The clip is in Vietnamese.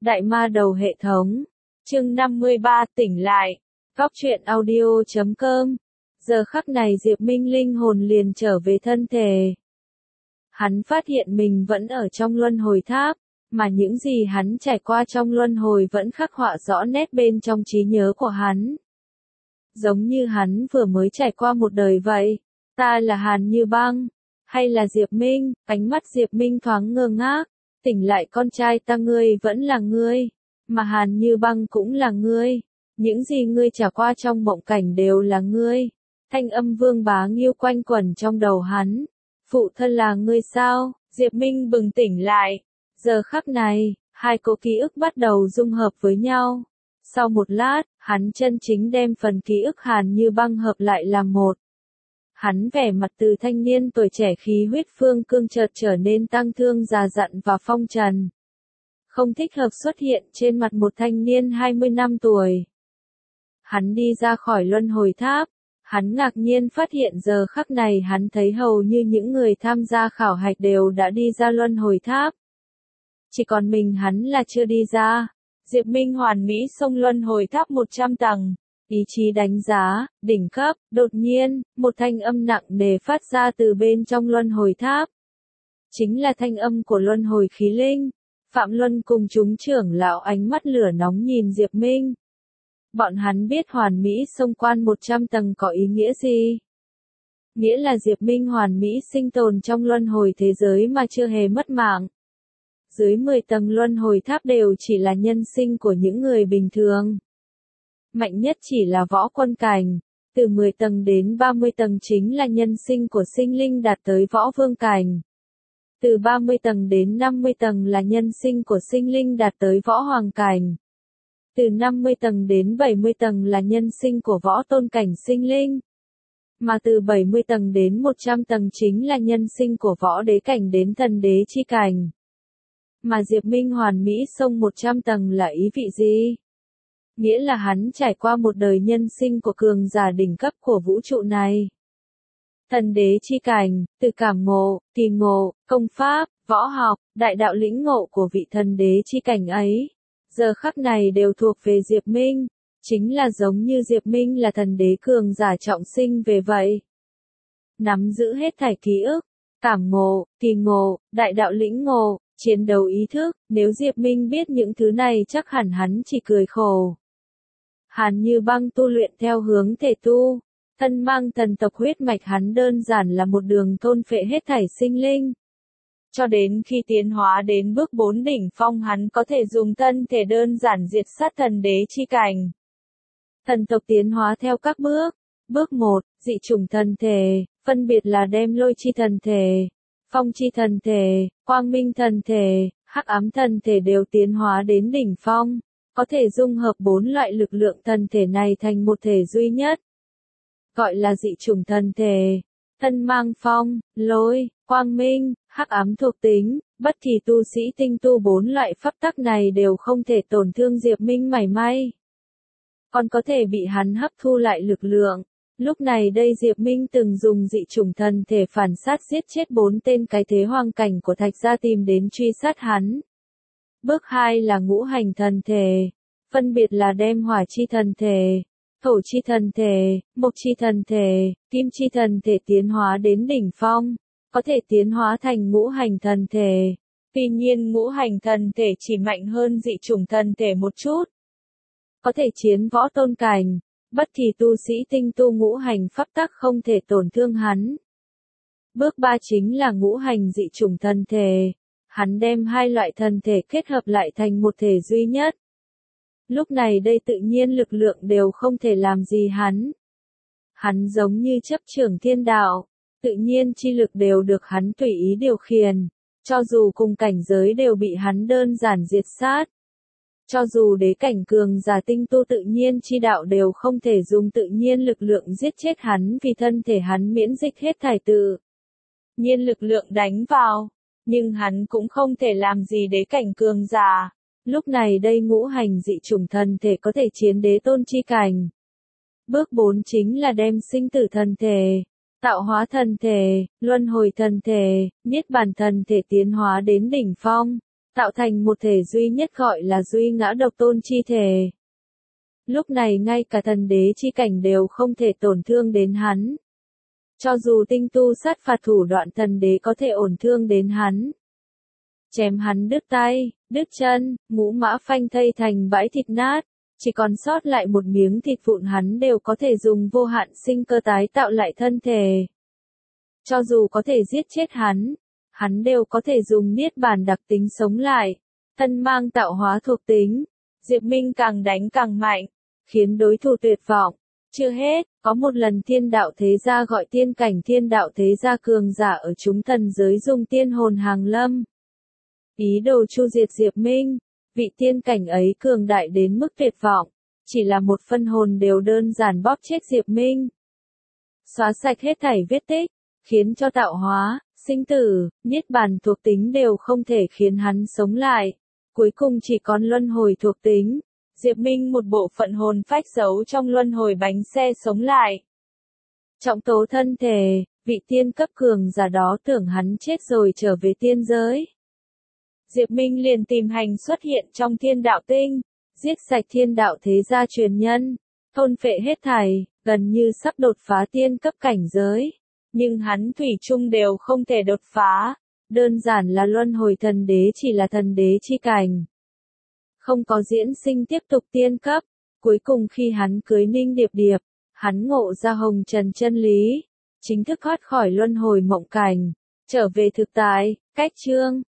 Đại ma đầu hệ thống. Chương 53 tỉnh lại. Góc truyện audio.com. Giờ khắc này Diệp Minh linh hồn liền trở về thân thể. Hắn phát hiện mình vẫn ở trong luân hồi tháp, mà những gì hắn trải qua trong luân hồi vẫn khắc họa rõ nét bên trong trí nhớ của hắn. Giống như hắn vừa mới trải qua một đời vậy. Ta là Hàn Như Băng, hay là Diệp Minh? Ánh mắt Diệp Minh thoáng ngơ ngác. Tỉnh lại con trai ta, ngươi vẫn là ngươi, mà Hàn Như Băng cũng là ngươi. Những gì ngươi trải qua trong mộng cảnh đều là ngươi. Thanh âm Vương Bá Nghiêu quanh quẩn trong đầu hắn. Phụ thân là ngươi sao? Diệp Minh bừng tỉnh lại. Giờ khắc này, hai cỗ ký ức bắt đầu dung hợp với nhau. Sau một lát, hắn chân chính đem phần ký ức Hàn Như Băng hợp lại làm một. Hắn vẻ mặt từ thanh niên tuổi trẻ khí huyết phương cương chợt trở nên tăng thương già dặn và phong trần. Không thích hợp xuất hiện trên mặt một thanh niên 20 năm tuổi. Hắn đi ra khỏi luân hồi tháp. Hắn ngạc nhiên phát hiện giờ khắc này hắn thấy hầu như những người tham gia khảo hạch đều đã đi ra luân hồi tháp. Chỉ còn mình hắn là chưa đi ra. Diệp Minh hoàn mỹ xông luân hồi tháp 100 tầng. Ý chí đánh giá, đỉnh cấp. Đột nhiên, một thanh âm nặng nề phát ra từ bên trong luân hồi tháp. Chính là thanh âm của luân hồi khí linh. Phạm Luân cùng chúng trưởng lão ánh mắt lửa nóng nhìn Diệp Minh. Bọn hắn biết hoàn mỹ xông quan 100 tầng có ý nghĩa gì? Nghĩa là Diệp Minh hoàn mỹ sinh tồn trong luân hồi thế giới mà chưa hề mất mạng. Dưới 10 tầng luân hồi tháp đều chỉ là nhân sinh của những người bình thường. Mạnh nhất chỉ là võ quân cảnh. Từ 10 tầng đến 30 tầng chính là nhân sinh của sinh linh đạt tới võ vương cảnh. Từ 30 tầng đến 50 tầng là nhân sinh của sinh linh đạt tới võ hoàng cảnh. Từ 50 tầng đến 70 tầng là nhân sinh của võ tôn cảnh sinh linh. Mà từ 70 tầng đến 100 tầng chính là nhân sinh của võ đế cảnh đến thần đế chi cảnh. Mà Diệp Minh hoàn mỹ xông 100 tầng là ý vị gì? Nghĩa là hắn trải qua một đời nhân sinh của cường giả đỉnh cấp của vũ trụ này. Thần đế chi cảnh, từ cảm ngộ, kỳ ngộ, công pháp, võ học, đại đạo lĩnh ngộ của vị thần đế chi cảnh ấy. Giờ khắc này đều thuộc về Diệp Minh, chính là giống như Diệp Minh là thần đế cường giả trọng sinh về vậy. Nắm giữ hết thảy ký ức, cảm ngộ, kỳ ngộ, đại đạo lĩnh ngộ, chiến đấu ý thức, nếu Diệp Minh biết những thứ này chắc hẳn hắn chỉ cười khổ. Hàn Như Băng tu luyện theo hướng thể tu, thân mang thần tộc huyết mạch, hắn đơn giản là một đường thôn phệ hết thảy sinh linh. Cho đến khi tiến hóa đến bước 4 đỉnh phong hắn có thể dùng thân thể đơn giản diệt sát thần đế chi cảnh. Thần tộc tiến hóa theo các bước. Bước 1, dị chủng thần thể, phân biệt là đem lôi chi thần thể, phong chi thần thể, quang minh thần thể, hắc ám thần thể đều tiến hóa đến đỉnh phong, có thể dung hợp 4 loại lực lượng thần thể này thành một thể duy nhất. Gọi là dị chủng thần thể. Thân mang phong, lôi, quang minh, hắc ám thuộc tính, bất kỳ tu sĩ tinh tu 4 loại pháp tắc này đều không thể tổn thương Diệp Minh mảy may. Còn có thể bị hắn hấp thu lại lực lượng. Lúc này đây Diệp Minh từng dùng dị chủng thần thể phản sát giết chết 4 tên cái thế hoàng cảnh của Thạch Gia tìm đến truy sát hắn. Bước 2 là ngũ hành thần thể, phân biệt là đem hỏa chi thần thể, thổ chi thần thể, mộc chi thần thể, kim chi thần thể tiến hóa đến đỉnh phong, có thể tiến hóa thành ngũ hành thần thể. Tuy nhiên ngũ hành thần thể chỉ mạnh hơn dị chủng thần thể một chút. Có thể chiến võ tôn cảnh, bất kỳ tu sĩ tinh tu ngũ hành pháp tắc không thể tổn thương hắn. Bước 3 chính là ngũ hành dị chủng thần thể. Hắn đem hai loại thần thể kết hợp lại thành một thể duy nhất. Lúc này đây tự nhiên lực lượng đều không thể làm gì hắn. Hắn giống như chấp trưởng thiên đạo, tự nhiên chi lực đều được hắn tùy ý điều khiển, cho dù cùng cảnh giới đều bị hắn đơn giản diệt sát. Cho dù đế cảnh cường giả tinh tu tự nhiên chi đạo đều không thể dùng tự nhiên lực lượng giết chết hắn vì thân thể hắn miễn dịch hết thảy tự nhiên lực lượng đánh vào, nhưng hắn cũng không thể làm gì đế cảnh cường giả. Lúc này đây ngũ hành dị chủng thần thể có thể chiến đế tôn chi cảnh. Bước 4 chính là đem sinh tử thần thể, tạo hóa thần thể, luân hồi thần thể, niết bàn thần thể tiến hóa đến đỉnh phong, tạo thành một thể duy nhất gọi là duy ngã độc tôn chi thể. Lúc này ngay cả thần đế chi cảnh đều không thể tổn thương đến hắn. Cho dù tinh tu sát phạt thủ đoạn thần đế có thể ổn thương đến hắn. Chém hắn đứt tay, đứt chân, ngũ mã phanh thây thành bãi thịt nát, chỉ còn sót lại một miếng thịt vụn hắn đều có thể dùng vô hạn sinh cơ tái tạo lại thân thể. Cho dù có thể giết chết hắn đều có thể dùng niết bàn đặc tính sống lại, thân mang tạo hóa thuộc tính. Diệp Minh càng đánh càng mạnh, khiến đối thủ tuyệt vọng. Chưa hết, có một lần thiên đạo thế gia gọi tiên cảnh thiên đạo thế gia cường giả ở chúng thần giới dùng tiên hồn hàng lâm. Ý đồ chu diệt Diệp Minh, vị tiên cảnh ấy cường đại đến mức tuyệt vọng, chỉ là một phân hồn đều đơn giản bóp chết Diệp Minh. Xóa sạch hết thảy vết tích, khiến cho tạo hóa, sinh tử, niết bàn thuộc tính đều không thể khiến hắn sống lại. Cuối cùng chỉ còn luân hồi thuộc tính. Diệp Minh một bộ phận hồn phách giấu trong luân hồi bánh xe sống lại. Trọng tố thân thể, vị tiên cấp cường giả đó tưởng hắn chết rồi trở về tiên giới. Diệp Minh liền tìm hành xuất hiện trong thiên đạo tinh, giết sạch thiên đạo thế gia truyền nhân, thôn phệ hết thảy, gần như sắp đột phá tiên cấp cảnh giới. Nhưng hắn thủy chung đều không thể đột phá, đơn giản là luân hồi thần đế chỉ là thần đế chi cảnh. Không có diễn sinh tiếp tục tiên cấp, cuối cùng khi hắn cưới Ninh Điệp Điệp, hắn ngộ ra hồng trần chân lý, chính thức thoát khỏi luân hồi mộng cảnh, trở về thực tại, cách chương.